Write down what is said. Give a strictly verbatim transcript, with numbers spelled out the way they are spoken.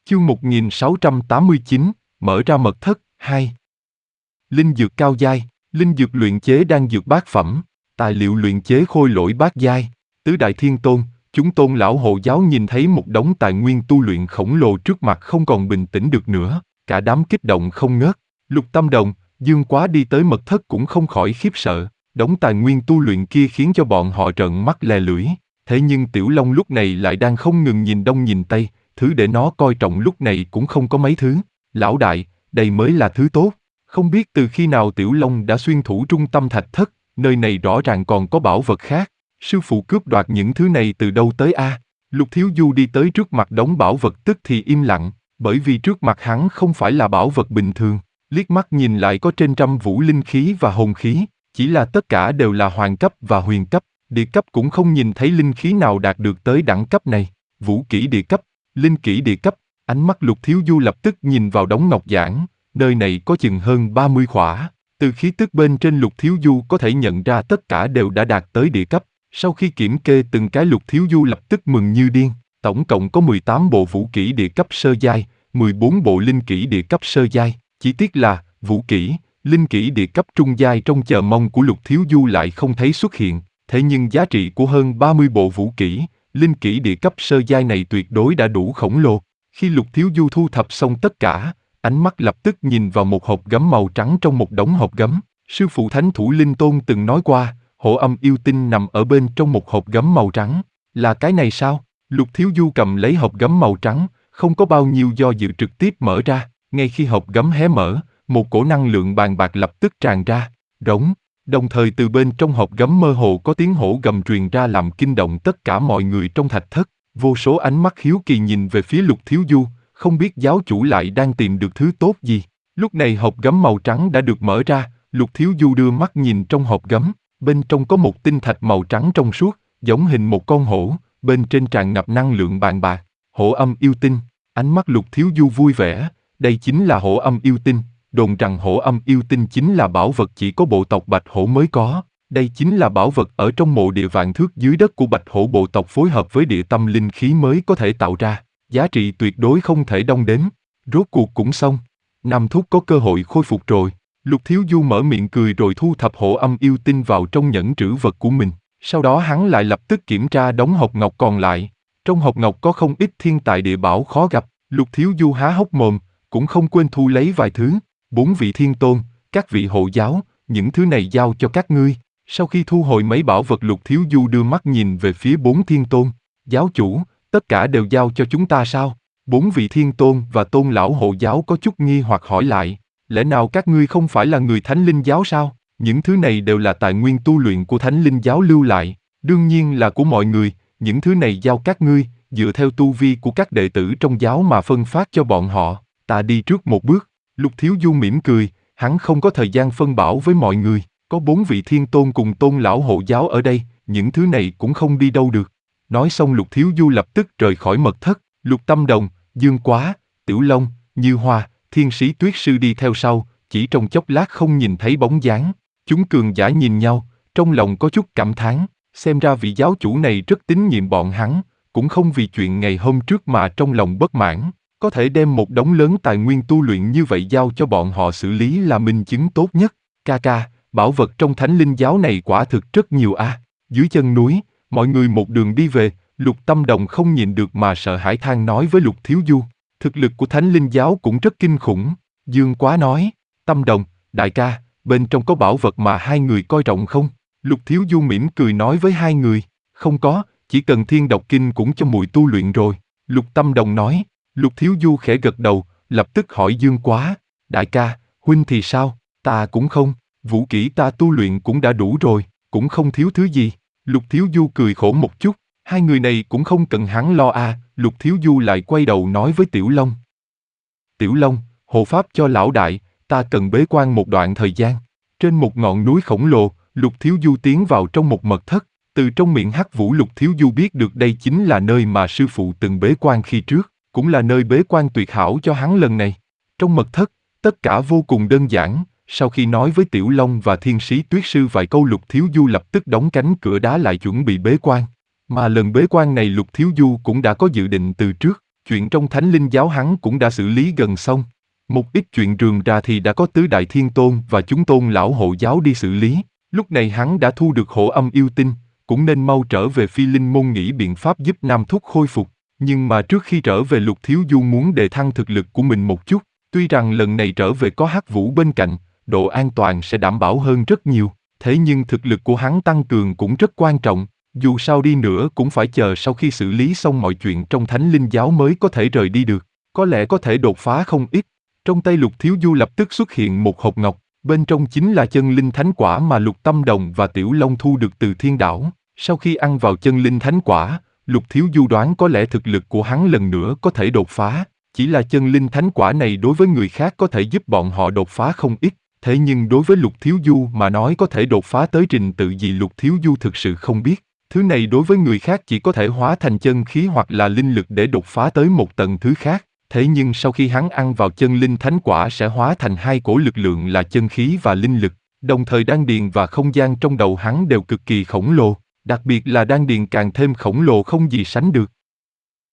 Chương một nghìn sáu trăm tám mươi chín, mở ra mật thất, hai. Linh dược cao giai, linh dược luyện chế đan dược bát phẩm, tài liệu luyện chế khôi lỗi bát giai, tứ đại thiên tôn, chúng tôn lão hộ giáo nhìn thấy một đống tài nguyên tu luyện khổng lồ trước mặt không còn bình tĩnh được nữa, cả đám kích động không ngớt. Lục Tâm Đồng, Dương Quá đi tới mật thất cũng không khỏi khiếp sợ, đống tài nguyên tu luyện kia khiến cho bọn họ trợn mắt lè lưỡi. Thế nhưng Tiểu Long lúc này lại đang không ngừng nhìn đông nhìn tây, thứ để nó coi trọng lúc này cũng không có mấy thứ. Lão đại, đây mới là thứ tốt. Không biết từ khi nào Tiểu Long đã xuyên thủng trung tâm thạch thất, nơi này rõ ràng còn có bảo vật khác. Sư phụ cướp đoạt những thứ này từ đâu tới a? À? Lục Thiếu Du đi tới trước mặt đống bảo vật tức thì im lặng, bởi vì trước mặt hắn không phải là bảo vật bình thường. Liếc mắt nhìn lại có trên trăm vũ linh khí và hồn khí, chỉ là tất cả đều là hoàng cấp và huyền cấp, địa cấp cũng không nhìn thấy linh khí nào đạt được tới đẳng cấp này. Vũ kỹ địa cấp, linh kỹ địa cấp, ánh mắt Lục Thiếu Du lập tức nhìn vào đống ngọc giản, nơi này có chừng hơn ba mươi khỏa. Từ khí tức bên trên Lục Thiếu Du có thể nhận ra tất cả đều đã đạt tới địa cấp. Sau khi kiểm kê từng cái Lục Thiếu Du lập tức mừng như điên, tổng cộng có mười tám bộ vũ kỹ địa cấp sơ giai, mười bốn bộ linh kỹ địa cấp sơ giai. Chỉ tiếc là, vũ kỹ, linh kỹ địa cấp trung giai trong chờ mong của Lục Thiếu Du lại không thấy xuất hiện, thế nhưng giá trị của hơn ba mươi bộ vũ kỹ, linh kỹ địa cấp sơ giai này tuyệt đối đã đủ khổng lồ. Khi Lục Thiếu Du thu thập xong tất cả, ánh mắt lập tức nhìn vào một hộp gấm màu trắng trong một đống hộp gấm. Sư phụ Thánh Thủ Linh Tôn từng nói qua, Hổ Âm Yêu Tinh nằm ở bên trong một hộp gấm màu trắng. Là cái này sao? Lục Thiếu Du cầm lấy hộp gấm màu trắng, không có bao nhiêu do dự trực tiếp mở ra. Ngay khi hộp gấm hé mở, một cổ năng lượng bàn bạc lập tức tràn ra, rống. Đồng thời từ bên trong hộp gấm mơ hồ có tiếng hổ gầm truyền ra làm kinh động tất cả mọi người trong thạch thất. Vô số ánh mắt hiếu kỳ nhìn về phía Lục Thiếu Du, không biết giáo chủ lại đang tìm được thứ tốt gì. Lúc này hộp gấm màu trắng đã được mở ra, Lục Thiếu Du đưa mắt nhìn trong hộp gấm, bên trong có một tinh thạch màu trắng trong suốt, giống hình một con hổ, bên trên tràn ngập năng lượng bàn bạc. Hổ Âm Yêu Tinh, ánh mắt Lục Thiếu Du vui vẻ, đây chính là Hổ Âm Yêu Tinh. Đồn rằng Hổ Âm Yêu Tinh chính là bảo vật chỉ có bộ tộc Bạch Hổ mới có. Đây chính là bảo vật ở trong mộ địa vạn thước dưới đất của Bạch Hổ bộ tộc phối hợp với địa tâm linh khí mới có thể tạo ra. Giá trị tuyệt đối không thể đong đếm. Rốt cuộc cũng xong. Nam Thúc có cơ hội khôi phục rồi. Lục Thiếu Du mở miệng cười rồi thu thập Hổ Âm Yêu Tinh vào trong nhẫn trữ vật của mình. Sau đó hắn lại lập tức kiểm tra đống hộp ngọc còn lại. Trong hộp ngọc có không ít thiên tài địa bảo khó gặp. Lục Thiếu Du há hốc mồm, cũng không quên thu lấy vài thứ. Bốn vị thiên tôn, các vị hộ giáo, những thứ này giao cho các ngươi. Sau khi thu hồi mấy bảo vật, Lục Thiếu Du đưa mắt nhìn về phía bốn thiên tôn. Giáo chủ, tất cả đều giao cho chúng ta sao? Bốn vị thiên tôn và tôn lão hộ giáo có chút nghi hoặc hỏi lại. Lẽ nào các ngươi không phải là người Thánh Linh giáo sao? Những thứ này đều là tài nguyên tu luyện của Thánh Linh giáo lưu lại. Đương nhiên là của mọi người, những thứ này giao các ngươi, dựa theo tu vi của các đệ tử trong giáo mà phân phát cho bọn họ. Ta đi trước một bước. Lục Thiếu Du mỉm cười, hắn không có thời gian phân bảo với mọi người, có bốn vị thiên tôn cùng tôn lão hộ giáo ở đây, những thứ này cũng không đi đâu được. Nói xong Lục Thiếu Du lập tức rời khỏi mật thất, Lục Tâm Đồng, Dương Quá, Tiểu Long, Như Hoa, Thiên Sĩ Tuyết Sư đi theo sau, chỉ trong chốc lát không nhìn thấy bóng dáng. Chúng cường giả nhìn nhau, trong lòng có chút cảm thán, xem ra vị giáo chủ này rất tín nhiệm bọn hắn, cũng không vì chuyện ngày hôm trước mà trong lòng bất mãn. Có thể đem một đống lớn tài nguyên tu luyện như vậy giao cho bọn họ xử lý là minh chứng tốt nhất. Ca ca, bảo vật trong Thánh Linh giáo này quả thực rất nhiều a. À. Dưới chân núi, mọi người một đường đi về, Lục Tâm Đồng không nhịn được mà sợ hãi than nói với Lục Thiếu Du. Thực lực của Thánh Linh giáo cũng rất kinh khủng. Dương Quá nói, Tâm Đồng, đại ca, bên trong có bảo vật mà hai người coi trọng không? Lục Thiếu Du mỉm cười nói với hai người, không có, chỉ cần Thiên Độc Kinh cũng cho muội tu luyện rồi. Lục Tâm Đồng nói. Lục Thiếu Du khẽ gật đầu, lập tức hỏi Dương Quá, đại ca, huynh thì sao? Ta cũng không, vũ kỹ ta tu luyện cũng đã đủ rồi, cũng không thiếu thứ gì. Lục Thiếu Du cười khổ một chút, hai người này cũng không cần hắn lo à. Lục Thiếu Du lại quay đầu nói với Tiểu Long. Tiểu Long, hộ pháp cho lão đại, ta cần bế quan một đoạn thời gian. Trên một ngọn núi khổng lồ, Lục Thiếu Du tiến vào trong một mật thất, từ trong miệng Hắc Vũ Lục Thiếu Du biết được đây chính là nơi mà sư phụ từng bế quan khi trước. Cũng là nơi bế quan tuyệt hảo cho hắn lần này. Trong mật thất, tất cả vô cùng đơn giản, sau khi nói với Tiểu Long và Thiên Sĩ Tuyết Sư vài câu, Lục Thiếu Du lập tức đóng cánh cửa đá lại chuẩn bị bế quan. Mà lần bế quan này Lục Thiếu Du cũng đã có dự định từ trước, chuyện trong Thánh Linh giáo hắn cũng đã xử lý gần xong. Một ít chuyện rườm rà thì đã có Tứ Đại Thiên Tôn và chúng tôn lão hộ giáo đi xử lý. Lúc này hắn đã thu được hộ âm yêu tinh, cũng nên mau trở về Phi Linh môn nghĩ biện pháp giúp Nam Thúc khôi phục. Nhưng mà trước khi trở về Lục Thiếu Du muốn đề thăng thực lực của mình một chút. Tuy rằng lần này trở về có Hắc Vũ bên cạnh, độ an toàn sẽ đảm bảo hơn rất nhiều. Thế nhưng thực lực của hắn tăng cường cũng rất quan trọng. Dù sao đi nữa cũng phải chờ sau khi xử lý xong mọi chuyện trong Thánh Linh giáo mới có thể rời đi được. Có lẽ có thể đột phá không ít. Trong tay Lục Thiếu Du lập tức xuất hiện một hộp ngọc. Bên trong chính là chân linh thánh quả mà Lục Tâm Đồng và Tiểu Long thu được từ thiên đảo. Sau khi ăn vào chân linh thánh quả, Lục Thiếu Du đoán có lẽ thực lực của hắn lần nữa có thể đột phá. Chỉ là chân linh thánh quả này đối với người khác có thể giúp bọn họ đột phá không ít. Thế nhưng đối với Lục Thiếu Du mà nói có thể đột phá tới trình tự gì Lục Thiếu Du thực sự không biết. Thứ này đối với người khác chỉ có thể hóa thành chân khí hoặc là linh lực để đột phá tới một tầng thứ khác. Thế nhưng sau khi hắn ăn vào chân linh thánh quả sẽ hóa thành hai cổ lực lượng là chân khí và linh lực. Đồng thời đan điền và không gian trong đầu hắn đều cực kỳ khổng lồ. Đặc biệt là đan điền càng thêm khổng lồ không gì sánh được.